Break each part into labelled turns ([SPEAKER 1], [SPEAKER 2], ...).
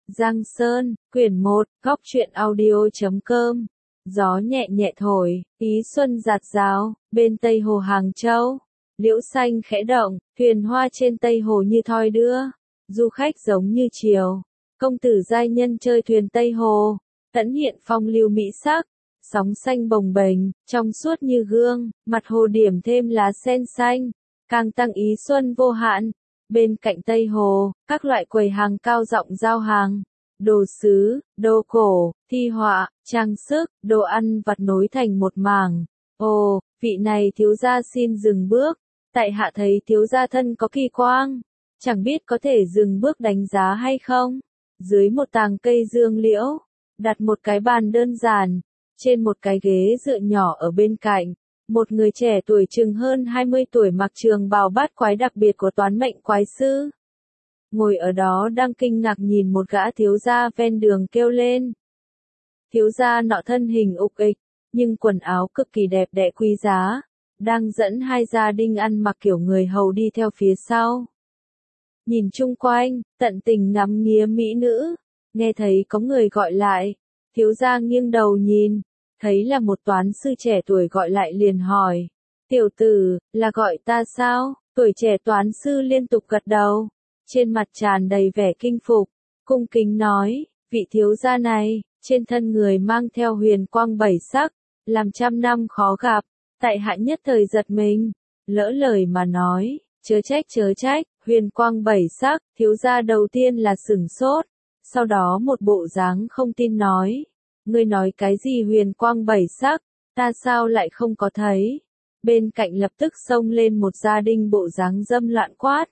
[SPEAKER 1] Giang Sơn, quyển 1, góc truyện audio.com. Gió nhẹ nhẹ thổi, ý xuân rạt rào, bên Tây Hồ Hàng Châu. Liễu xanh khẽ động, thuyền hoa trên Tây Hồ như thoi đưa. Du khách giống như chiều. Công tử giai nhân chơi thuyền Tây Hồ. Tẫn hiện phong lưu mỹ sắc. Sóng xanh bồng bềnh, trong suốt như gương, mặt hồ điểm thêm lá sen xanh. Càng tăng ý xuân vô hạn. Bên cạnh Tây Hồ, các loại quầy hàng cao rộng giao hàng. Đồ sứ, đồ cổ, thi họa, trang sức, đồ ăn vặt nối thành một mảng. Ồ, vị này thiếu gia xin dừng bước. Tại hạ thấy thiếu gia thân có kỳ quang. Chẳng biết có thể dừng bước đánh giá hay không? Dưới một tàng cây dương liễu, đặt một cái bàn đơn giản. Trên một cái ghế dựa nhỏ ở bên cạnh, một người trẻ tuổi chừng hơn 20 tuổi mặc trường bào bát quái đặc biệt của toán mệnh quái sư. Ngồi ở đó đang kinh ngạc nhìn một gã thiếu gia ven đường kêu lên. Thiếu gia nọ thân hình ục ịch, nhưng quần áo cực kỳ đẹp đẽ quý giá, đang dẫn hai gia đình ăn mặc kiểu người hầu đi theo phía sau. Nhìn chung quanh, tận tình ngắm nghía mỹ nữ, nghe thấy có người gọi lại, thiếu gia nghiêng đầu nhìn, thấy là một toán sư trẻ tuổi gọi lại liền hỏi. Tiểu tử, là gọi ta sao? Tuổi trẻ toán sư liên tục gật đầu, trên mặt tràn đầy vẻ kinh phục, cung kính nói, vị thiếu gia này, trên thân người mang theo huyền quang bảy sắc, làm trăm năm khó gặp, tại hạ nhất thời giật mình, lỡ lời mà nói, chớ trách, huyền quang bảy sắc, thiếu gia đầu tiên là sửng sốt, sau đó một bộ dáng không tin nói, ngươi nói cái gì huyền quang bảy sắc, ta sao lại không có thấy, bên cạnh lập tức xông lên một gia đình bộ dáng dâm loạn quát.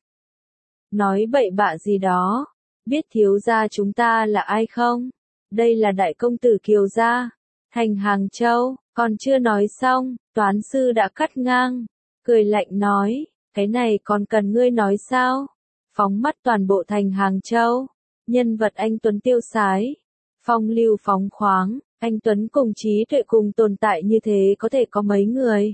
[SPEAKER 1] Nói bậy bạ gì đó, biết thiếu gia chúng ta là ai không? Đây là đại công tử Kiều gia, thành Hàng Châu, còn chưa nói xong, toán sư đã cắt ngang, cười lạnh nói, cái này còn cần ngươi nói sao? Phóng mắt toàn bộ thành Hàng Châu, nhân vật anh Tuấn tiêu sái, phong lưu phóng khoáng, anh Tuấn cùng trí tuệ cùng tồn tại như thế có thể có mấy người?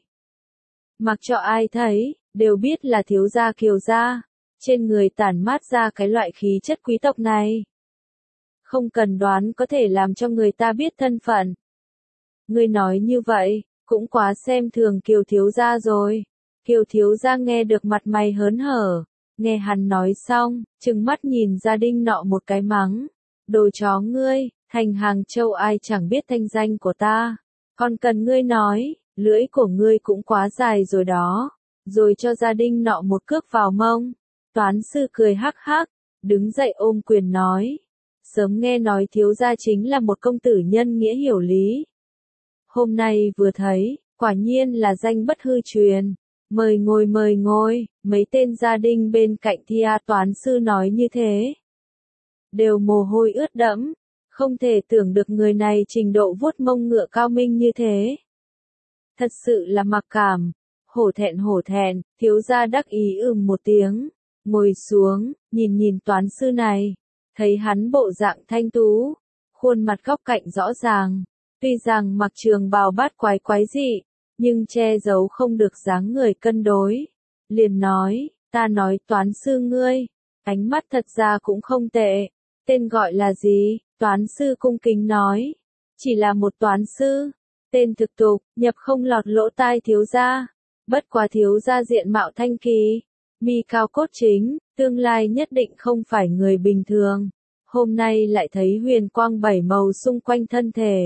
[SPEAKER 1] Mặc cho ai thấy, đều biết là thiếu gia Kiều gia. Trên người tản mát ra cái loại khí chất quý tộc này. Không cần đoán có thể làm cho người ta biết thân phận. Ngươi nói như vậy, cũng quá xem thường Kiều thiếu gia rồi. Kiều thiếu gia nghe được mặt mày hớn hở, nghe hắn nói xong, trừng mắt nhìn gia đình nọ một cái mắng. Đồ chó ngươi, thành Hàng Châu ai chẳng biết thanh danh của ta. Còn cần ngươi nói, lưỡi của ngươi cũng quá dài rồi đó. Rồi cho gia đình nọ một cước vào mông. Toán sư cười hắc hắc, đứng dậy ôm quyền nói. Sớm nghe nói thiếu gia chính là một công tử nhân nghĩa hiểu lý. Hôm nay vừa thấy, quả nhiên là danh bất hư truyền. Mời ngồi, mấy tên gia đình bên cạnh thia toán sư nói như thế. Đều mồ hôi ướt đẫm, không thể tưởng được người này trình độ vuốt mông ngựa cao minh như thế. Thật sự là mặc cảm, hổ thẹn, thiếu gia đắc ý một tiếng. Ngồi xuống, nhìn toán sư này, thấy hắn bộ dạng thanh tú, khuôn mặt góc cạnh rõ ràng, tuy rằng mặc trường bào bát quái dị, nhưng che giấu không được dáng người cân đối. Liền nói, ta nói toán sư ngươi, ánh mắt thật ra cũng không tệ, tên gọi là gì? Toán sư cung kính nói, chỉ là một toán sư, tên thực tục, nhập không lọt lỗ tai thiếu gia, bất quá thiếu gia diện mạo thanh kỳ. Mi cao cốt chính, tương lai nhất định không phải người bình thường. Hôm nay lại thấy huyền quang bảy màu xung quanh thân thể.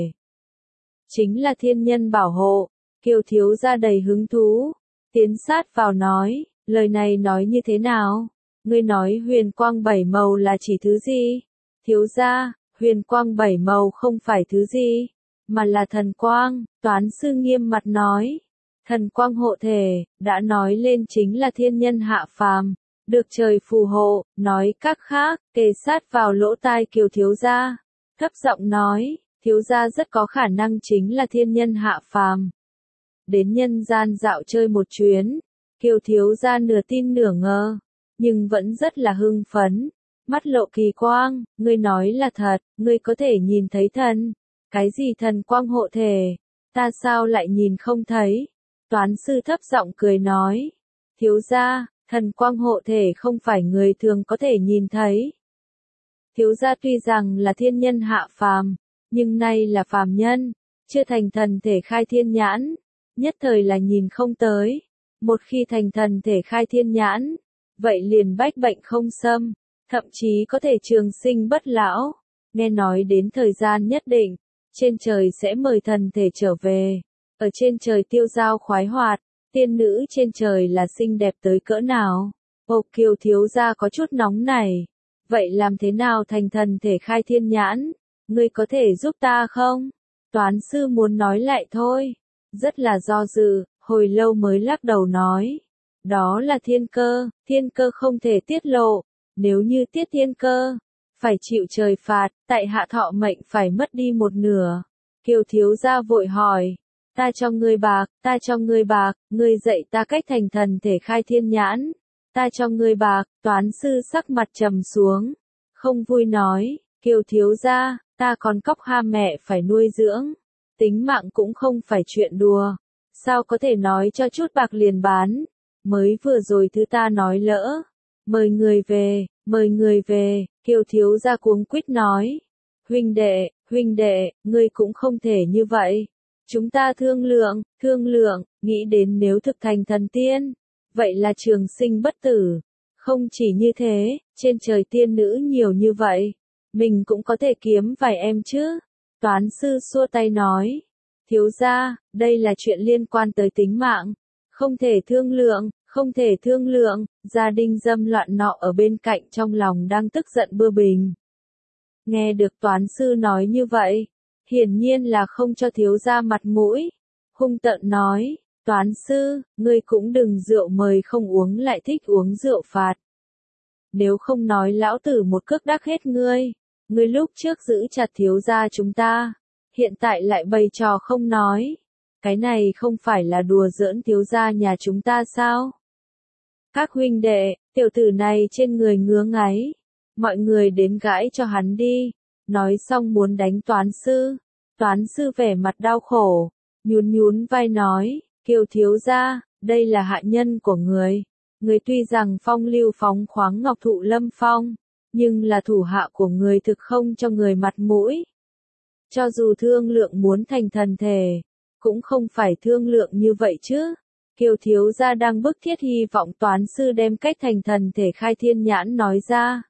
[SPEAKER 1] Chính là thiên nhân bảo hộ. Kiều thiếu gia đầy hứng thú. Tiến sát vào nói, lời này nói như thế nào? Ngươi nói huyền quang bảy màu là chỉ thứ gì? Thiếu gia, huyền quang bảy màu không phải thứ gì, mà là thần quang. Toán sư nghiêm mặt nói. Thần quang hộ thể, đã nói lên chính là thiên nhân hạ phàm, được trời phù hộ, nói cách khác, kề sát vào lỗ tai Kiều thiếu gia, thấp giọng nói, thiếu gia rất có khả năng chính là thiên nhân hạ phàm. Đến nhân gian dạo chơi một chuyến, Kiều thiếu gia nửa tin nửa ngờ, nhưng vẫn rất là hưng phấn, mắt lộ kỳ quang, ngươi nói là thật, ngươi có thể nhìn thấy thần, cái gì thần quang hộ thể, ta sao lại nhìn không thấy? Toán sư thấp giọng cười nói, thiếu gia, thần quang hộ thể không phải người thường có thể nhìn thấy. thiếu gia tuy rằng là thiên nhân hạ phàm, nhưng nay là phàm nhân, chưa thành thần thể khai thiên nhãn, nhất thời là nhìn không tới. Một khi thành thần thể khai thiên nhãn, vậy liền bách bệnh không xâm, thậm chí có thể trường sinh bất lão. Nghe nói đến thời gian nhất định, trên trời sẽ mời thần thể trở về, ở trên trời tiêu dao khoái hoạt, tiên nữ trên trời là xinh đẹp tới cỡ nào. Ồ, Kiều thiếu gia có chút nóng này. Vậy làm thế nào thành thần thể khai thiên nhãn? Ngươi có thể giúp ta không? Toán sư muốn nói lại thôi. Rất là do dự, hồi lâu mới lắc đầu nói. Đó là thiên cơ không thể tiết lộ. Nếu như tiết thiên cơ, phải chịu trời phạt, tại hạ thọ mệnh phải mất đi một nửa. Kiều thiếu gia vội hỏi. Ta cho ngươi bạc, ngươi dạy ta cách thành thần thể khai thiên nhãn. Ta cho ngươi bạc, toán sư sắc mặt trầm xuống. Không vui nói, Kiều thiếu gia, ta còn cóc ha mẹ phải nuôi dưỡng. Tính mạng cũng không phải chuyện đùa. Sao có thể nói cho chút bạc liền bán? Mới vừa rồi thứ ta nói lỡ. Mời người về, Kiều thiếu gia cuống quýt nói. Huynh đệ, ngươi cũng không thể như vậy. Chúng ta thương lượng, nghĩ đến nếu thực thành thần tiên, vậy là trường sinh bất tử. Không chỉ như thế, trên trời tiên nữ nhiều như vậy, mình cũng có thể kiếm vài em chứ. Toán sư xua tay nói, thiếu gia, đây là chuyện liên quan tới tính mạng, không thể thương lượng. Gia đình dâm loạn nọ ở bên cạnh trong lòng đang tức giận bưa bình. Nghe được toán sư nói như vậy, hiển nhiên là không cho thiếu gia mặt mũi, hung tợn nói, toán sư, ngươi cũng đừng rượu mời không uống lại thích uống rượu phạt. Nếu không nói lão tử một cước đắc hết ngươi lúc trước giữ chặt thiếu gia chúng ta, hiện tại lại bày trò không nói. Cái này không phải là đùa giỡn thiếu gia nhà chúng ta sao? Các huynh đệ, tiểu tử này trên người ngứa ngáy, mọi người đến gãi cho hắn đi. Nói xong muốn đánh toán sư vẻ mặt đau khổ, nhún vai nói, Kiều thiếu gia, đây là hạ nhân của người. Người tuy rằng phong lưu phóng khoáng ngọc thụ lâm phong, nhưng là thủ hạ của người thực không cho người mặt mũi. Cho dù thương lượng muốn thành thần thể, cũng không phải thương lượng như vậy chứ. Kiều thiếu gia đang bức thiết hy vọng toán sư đem cách thành thần thể khai thiên nhãn nói ra.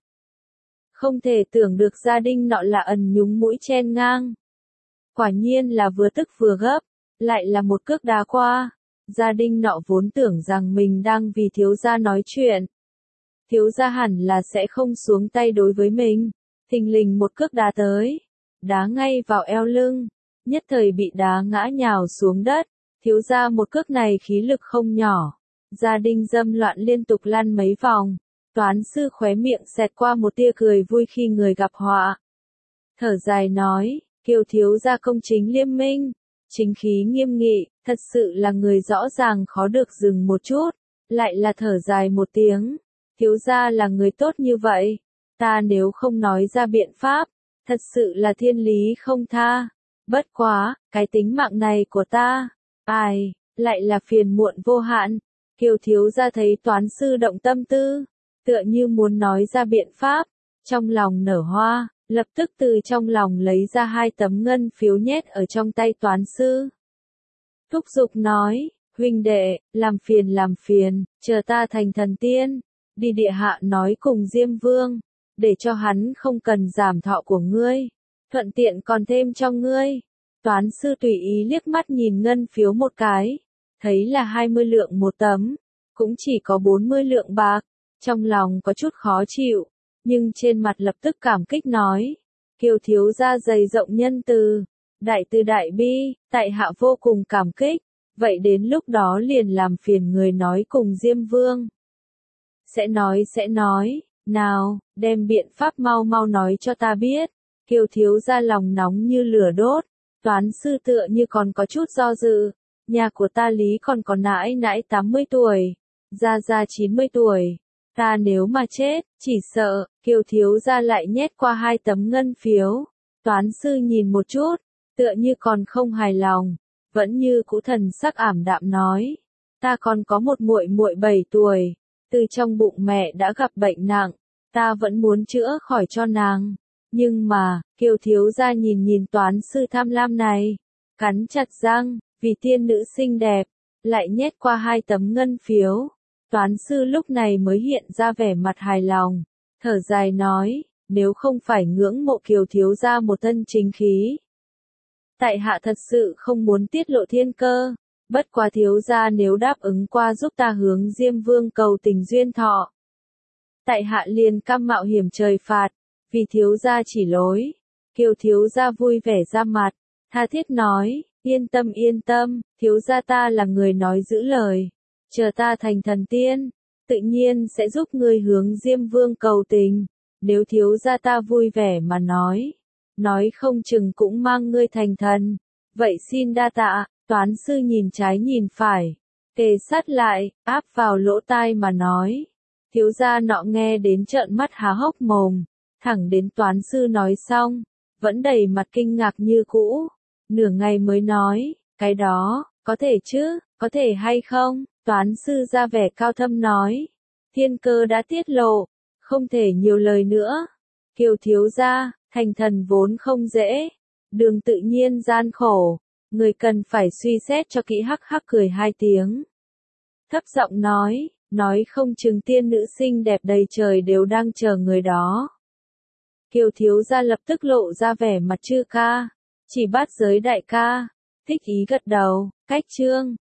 [SPEAKER 1] Không thể tưởng được gia đình nọ là ẩn nhúng mũi chen ngang. Quả nhiên là vừa tức vừa gấp, lại là một cước đá qua. Gia đình nọ vốn tưởng rằng mình đang vì thiếu gia nói chuyện. Thiếu gia hẳn là sẽ không xuống tay đối với mình. Thình lình một cước đá tới, đá ngay vào eo lưng, nhất thời bị đá ngã nhào xuống đất. Thiếu gia một cước này khí lực không nhỏ. Gia đình dâm loạn liên tục lăn mấy vòng. Toán sư khóe miệng xẹt qua một tia cười vui khi người gặp họa. Thở dài nói, Kiều thiếu gia công chính liêm minh, chính khí nghiêm nghị, thật sự là người rõ ràng khó được dừng một chút, lại là thở dài một tiếng. Thiếu gia là người tốt như vậy, ta nếu không nói ra biện pháp, thật sự là thiên lý không tha. Bất quá, cái tính mạng này của ta, ai, lại là phiền muộn vô hạn. Kiều thiếu gia thấy toán sư động tâm tư, tựa như muốn nói ra biện pháp, trong lòng nở hoa, lập tức từ trong lòng lấy ra 2 tấm ngân phiếu nhét ở trong tay toán sư. Thúc giục nói, huynh đệ, làm phiền, chờ ta thành thần tiên, đi địa hạ nói cùng Diêm Vương, để cho hắn không cần giảm thọ của ngươi, thuận tiện còn thêm cho ngươi. Toán sư tùy ý liếc mắt nhìn ngân phiếu một cái, thấy là 20 lượng một tấm, cũng chỉ có 40 lượng bạc, trong lòng có chút khó chịu, nhưng trên mặt lập tức cảm kích nói, Kiều thiếu gia dày rộng nhân từ, đại từ đại bi, tại hạ vô cùng cảm kích, vậy đến lúc đó liền làm phiền người nói cùng Diêm Vương. Sẽ nói, nào, đem biện pháp mau nói cho ta biết. Kiều thiếu gia lòng nóng như lửa đốt, toán sư tựa như còn có chút do dự, nhà của ta Lý còn có nãi 80 tuổi, gia 90 tuổi, ta nếu mà chết, chỉ sợ, Kiều thiếu gia lại nhét qua 2 tấm ngân phiếu. Toán sư nhìn một chút, tựa như còn không hài lòng, vẫn như cũ thần sắc ảm đạm nói, ta còn có một muội muội 7 tuổi, từ trong bụng mẹ đã gặp bệnh nặng, ta vẫn muốn chữa khỏi cho nàng. Nhưng mà, Kiều thiếu gia nhìn nhìn toán sư tham lam này, cắn chặt răng, vì tiên nữ xinh đẹp, lại nhét qua 2 tấm ngân phiếu. Toán sư lúc này mới hiện ra vẻ mặt hài lòng, thở dài nói, nếu không phải ngưỡng mộ Kiều thiếu gia một thân chính khí, tại hạ thật sự không muốn tiết lộ thiên cơ, bất quá thiếu gia nếu đáp ứng qua giúp ta hướng Diêm Vương cầu tình duyên thọ, tại hạ liền cam mạo hiểm trời phạt, vì thiếu gia chỉ lối. Kiều thiếu gia vui vẻ ra mặt, tha thiết nói, yên tâm, thiếu gia ta là người nói giữ lời, chờ ta thành thần tiên, tự nhiên sẽ giúp ngươi hướng Diêm Vương cầu tình, nếu thiếu gia ta vui vẻ mà nói không chừng cũng mang ngươi thành thần, vậy xin đa tạ. Toán sư nhìn trái nhìn phải, kề sát lại, áp vào lỗ tai mà nói. Thiếu gia nọ nghe đến trợn mắt há hốc mồm, thẳng đến toán sư nói xong, vẫn đầy mặt kinh ngạc như cũ, nửa ngày mới nói, cái đó, có thể chứ, có thể hay không? Toán sư ra vẻ cao thâm nói, thiên cơ đã tiết lộ, không thể nhiều lời nữa. Kiều thiếu gia, thành thần vốn không dễ, đường tự nhiên gian khổ, người cần phải suy xét cho kỹ. Hắc hắc cười 2 tiếng, thấp giọng nói không chừng tiên nữ xinh đẹp đầy trời đều đang chờ người đó. Kiều thiếu gia lập tức lộ ra vẻ mặt chư ca, chỉ bát giới đại ca, thích ý gật đầu, cách chương.